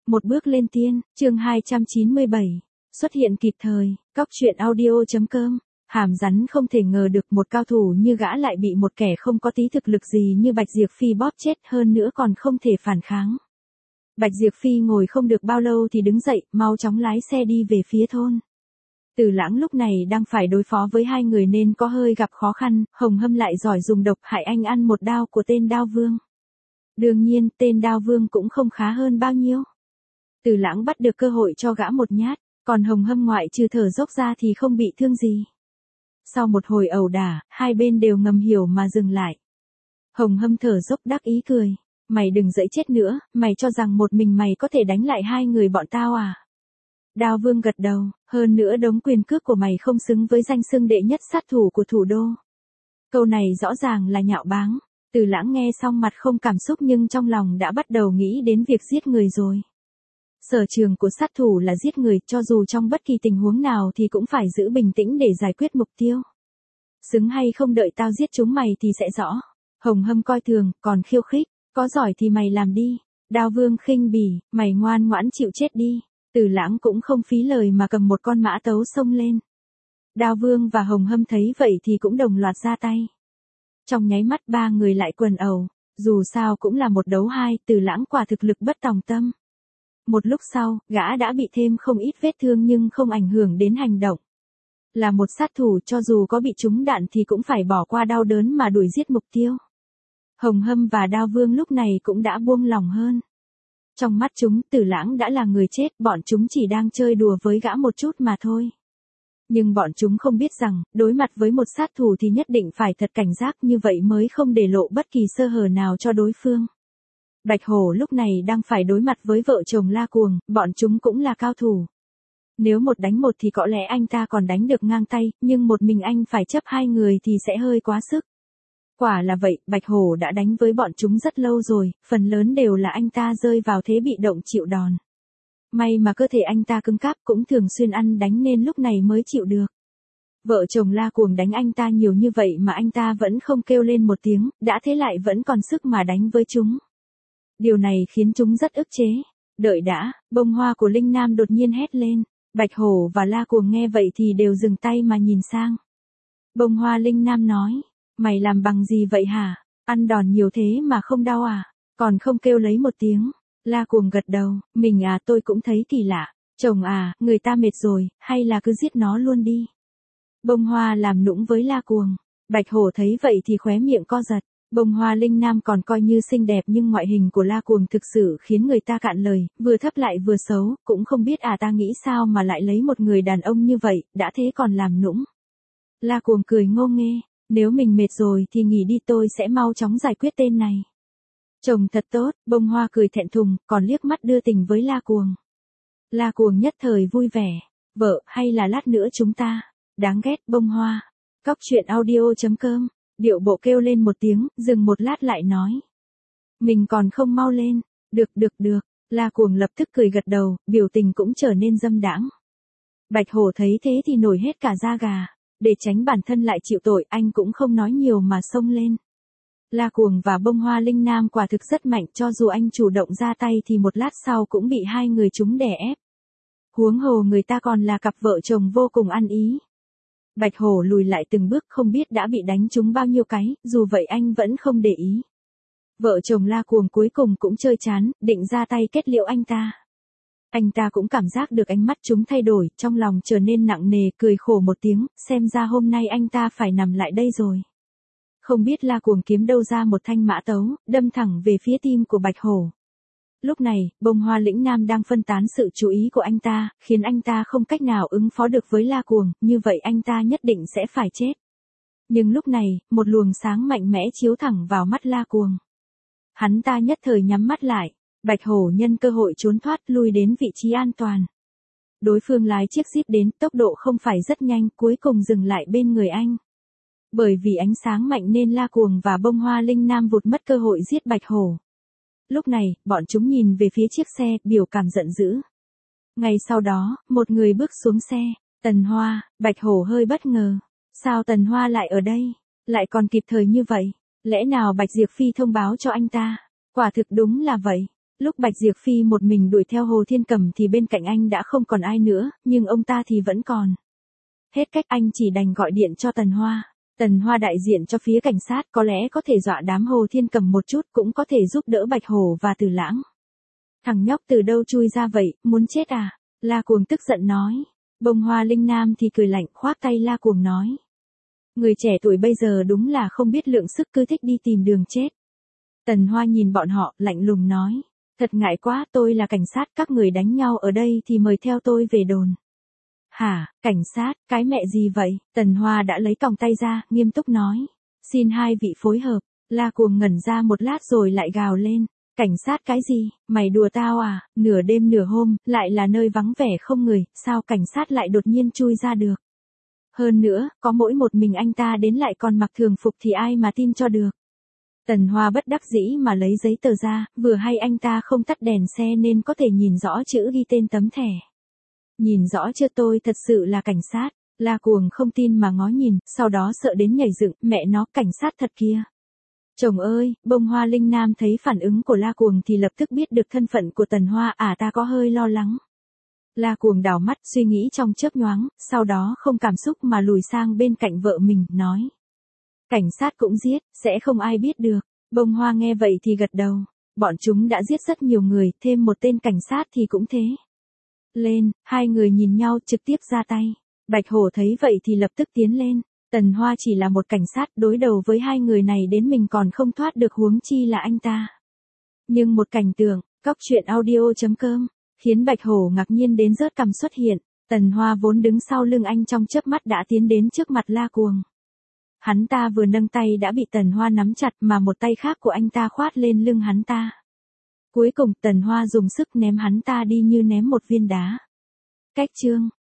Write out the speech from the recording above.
Một bước lên tiên, chương 297. Xuất hiện kịp thời, cóc truyện audio.com. Hàm rắn không thể ngờ được một cao thủ như gã lại bị một kẻ không có tí thực lực gì như Bạch Diệp Phi bóp chết, hơn nữa còn không thể phản kháng. Bạch Diệp Phi ngồi không được bao lâu thì đứng dậy, mau chóng lái xe đi về phía thôn. Từ Lãng lúc này đang phải đối phó với hai người nên có hơi gặp khó khăn, Hồng Hâm lại giỏi dùng độc hại anh ăn một đao của tên Đao Vương. Đương nhiên, tên Đao Vương cũng không khá hơn bao nhiêu. Từ Lãng bắt được cơ hội cho gã một nhát, còn Hồng Hâm ngoại trừ thở dốc ra thì không bị thương gì. Sau một hồi ẩu đả, hai bên đều ngầm hiểu mà dừng lại. Hồng Hâm thở dốc đắc ý cười. Mày đừng dẫy chết nữa, mày cho rằng một mình mày có thể đánh lại hai người bọn tao à? Đao Vương gật đầu, hơn nữa đống quyền cước của mày không xứng với danh xưng đệ nhất sát thủ của thủ đô. Câu này rõ ràng là nhạo báng. Từ Lãng nghe xong mặt không cảm xúc nhưng trong lòng đã bắt đầu nghĩ đến việc giết người rồi. Sở trường của sát thủ là giết người, cho dù trong bất kỳ tình huống nào thì cũng phải giữ bình tĩnh để giải quyết mục tiêu. Xứng hay không đợi tao giết chúng mày thì sẽ rõ. Hồng Hâm coi thường, còn khiêu khích, có giỏi thì mày làm đi. Đao Vương khinh bỉ, mày ngoan ngoãn chịu chết đi. Từ Lãng cũng không phí lời mà cầm một con mã tấu xông lên. Đao Vương và Hồng Hâm thấy vậy thì cũng đồng loạt ra tay. Trong nháy mắt ba người lại quần ẩu, dù sao cũng là một đấu hai, Từ Lãng quả thực lực bất tòng tâm. Một lúc sau, gã đã bị thêm không ít vết thương nhưng không ảnh hưởng đến hành động. Là một sát thủ, cho dù có bị trúng đạn thì cũng phải bỏ qua đau đớn mà đuổi giết mục tiêu. Hồng Hâm và Đao Vương lúc này cũng đã buông lòng hơn. Trong mắt chúng, Từ Lãng đã là người chết, bọn chúng chỉ đang chơi đùa với gã một chút mà thôi. Nhưng bọn chúng không biết rằng, đối mặt với một sát thủ thì nhất định phải thật cảnh giác, như vậy mới không để lộ bất kỳ sơ hở nào cho đối phương. Bạch Hổ lúc này đang phải đối mặt với vợ chồng La Cuồng, bọn chúng cũng là cao thủ. Nếu một đánh một thì có lẽ anh ta còn đánh được ngang tay, nhưng một mình anh phải chấp hai người thì sẽ hơi quá sức. Quả là vậy, Bạch Hổ đã đánh với bọn chúng rất lâu rồi, phần lớn đều là anh ta rơi vào thế bị động chịu đòn. May mà cơ thể anh ta cứng cáp, cũng thường xuyên ăn đánh nên lúc này mới chịu được. Vợ chồng La Cuồng đánh anh ta nhiều như vậy mà anh ta vẫn không kêu lên một tiếng, đã thế lại vẫn còn sức mà đánh với chúng. Điều này khiến chúng rất ức chế. Đợi đã, Bông Hoa của Linh Nam đột nhiên hét lên. Bạch Hổ và La Cuồng nghe vậy thì đều dừng tay mà nhìn sang. Bông Hoa Linh Nam nói, mày làm bằng gì vậy hả? Ăn đòn nhiều thế mà không đau à? Còn không kêu lấy một tiếng. La Cuồng gật đầu, mình à, tôi cũng thấy kỳ lạ. Chồng à, người ta mệt rồi, hay là cứ giết nó luôn đi. Bông Hoa làm nũng với La Cuồng. Bạch Hổ thấy vậy thì khóe miệng co giật. Bông Hoa Linh Nam còn coi như xinh đẹp nhưng ngoại hình của La Cuồng thực sự khiến người ta cạn lời, vừa thấp lại vừa xấu, cũng không biết ta nghĩ sao mà lại lấy một người đàn ông như vậy, đã thế còn làm nũng. La Cuồng cười ngô nghê, nếu mình mệt rồi thì nghỉ đi, tôi sẽ mau chóng giải quyết tên này. Chồng thật tốt, Bông Hoa cười thẹn thùng, còn liếc mắt đưa tình với La Cuồng. La Cuồng nhất thời vui vẻ, vợ, hay là lát nữa chúng ta, đáng ghét Bông Hoa. Cóc truyện audio.com. Điệu bộ kêu lên một tiếng, dừng một lát lại nói. Mình còn không mau lên. Được. La Cuồng lập tức cười gật đầu, biểu tình cũng trở nên dâm đãng. Bạch Hổ thấy thế thì nổi hết cả da gà. Để tránh bản thân lại chịu tội, anh cũng không nói nhiều mà xông lên. La Cuồng và Bông Hoa Linh Nam quả thực rất mạnh, cho dù anh chủ động ra tay thì một lát sau cũng bị hai người chúng đè ép. Huống hồ người ta còn là cặp vợ chồng vô cùng ăn ý. Bạch Hổ lùi lại từng bước, không biết đã bị đánh trúng bao nhiêu cái, dù vậy anh vẫn không để ý. Vợ chồng La Cuồng cuối cùng cũng chơi chán, định ra tay kết liễu anh ta. Anh ta cũng cảm giác được ánh mắt chúng thay đổi, trong lòng trở nên nặng nề, cười khổ một tiếng, xem ra hôm nay anh ta phải nằm lại đây rồi. Không biết La Cuồng kiếm đâu ra một thanh mã tấu, đâm thẳng về phía tim của Bạch Hổ. Lúc này, Bông Hoa Lĩnh Nam đang phân tán sự chú ý của anh ta, khiến anh ta không cách nào ứng phó được với La Cuồng, như vậy anh ta nhất định sẽ phải chết. Nhưng lúc này, một luồng sáng mạnh mẽ chiếu thẳng vào mắt La Cuồng. Hắn ta nhất thời nhắm mắt lại, Bạch Hổ nhân cơ hội trốn thoát lui đến vị trí an toàn. Đối phương lái chiếc Jeep đến, tốc độ không phải rất nhanh, cuối cùng dừng lại bên người anh. Bởi vì ánh sáng mạnh nên La Cuồng và Bông Hoa Linh Nam vụt mất cơ hội giết Bạch Hổ. Lúc này, bọn chúng nhìn về phía chiếc xe, biểu cảm giận dữ. Ngay sau đó, một người bước xuống xe, Tần Hoa. Bạch Hổ hơi bất ngờ. Sao Tần Hoa lại ở đây? Lại còn kịp thời như vậy? Lẽ nào Bạch Diệp Phi thông báo cho anh ta? Quả thực đúng là vậy. Lúc Bạch Diệp Phi một mình đuổi theo Hồ Thiên Cầm thì bên cạnh anh đã không còn ai nữa, nhưng ông ta thì vẫn còn. Hết cách anh chỉ đành gọi điện cho Tần Hoa. Tần Hoa đại diện cho phía cảnh sát có lẽ có thể dọa đám Hồ Thiên Cầm một chút, cũng có thể giúp đỡ Bạch Hổ và Từ Lãng. Thằng nhóc từ đâu chui ra vậy, muốn chết à? La Cuồng tức giận nói. Bông Hoa Linh Nam thì cười lạnh khoác tay La Cuồng nói. Người trẻ tuổi bây giờ đúng là không biết lượng sức, cứ thích đi tìm đường chết. Tần Hoa nhìn bọn họ, lạnh lùng nói. Thật ngại quá, tôi là cảnh sát, các người đánh nhau ở đây thì mời theo tôi về đồn. Hả, cảnh sát, cái mẹ gì vậy? Tần Hoa đã lấy còng tay ra, nghiêm túc nói. Xin hai vị phối hợp. La Cuồng ngẩn ra một lát rồi lại gào lên. Cảnh sát cái gì, mày đùa tao à, nửa đêm nửa hôm, lại là nơi vắng vẻ không người, sao cảnh sát lại đột nhiên chui ra được. Hơn nữa, có mỗi một mình anh ta đến lại còn mặc thường phục thì ai mà tin cho được. Tần Hoa bất đắc dĩ mà lấy giấy tờ ra, vừa hay anh ta không tắt đèn xe nên có thể nhìn rõ chữ ghi tên tấm thẻ. Nhìn rõ chưa, tôi thật sự là cảnh sát. La Cuồng không tin mà ngó nhìn, sau đó sợ đến nhảy dựng, mẹ nó, cảnh sát thật kia. Chồng ơi, Bông Hoa Linh Nam thấy phản ứng của La Cuồng thì lập tức biết được thân phận của Tần Hoa, ta có hơi lo lắng. La Cuồng đảo mắt suy nghĩ trong chớp nhoáng, sau đó không cảm xúc mà lùi sang bên cạnh vợ mình, nói. Cảnh sát cũng giết, sẽ không ai biết được. Bông Hoa nghe vậy thì gật đầu. Bọn chúng đã giết rất nhiều người, thêm một tên cảnh sát thì cũng thế. Lên, hai người nhìn nhau trực tiếp ra tay. Bạch Hổ thấy vậy thì lập tức tiến lên. Tần Hoa chỉ là một cảnh sát, đối đầu với hai người này đến mình còn không thoát được, huống chi là anh ta. Nhưng một cảnh tượng, cóc truyện audio.com, khiến Bạch Hổ ngạc nhiên đến rớt cằm xuất hiện. Tần Hoa vốn đứng sau lưng anh trong chớp mắt đã tiến đến trước mặt La Cuồng. Hắn ta vừa nâng tay đã bị Tần Hoa nắm chặt mà một tay khác của anh ta khoát lên lưng hắn ta. Cuối cùng Tần Hoa dùng sức ném hắn ta đi như ném một viên đá. Cách chương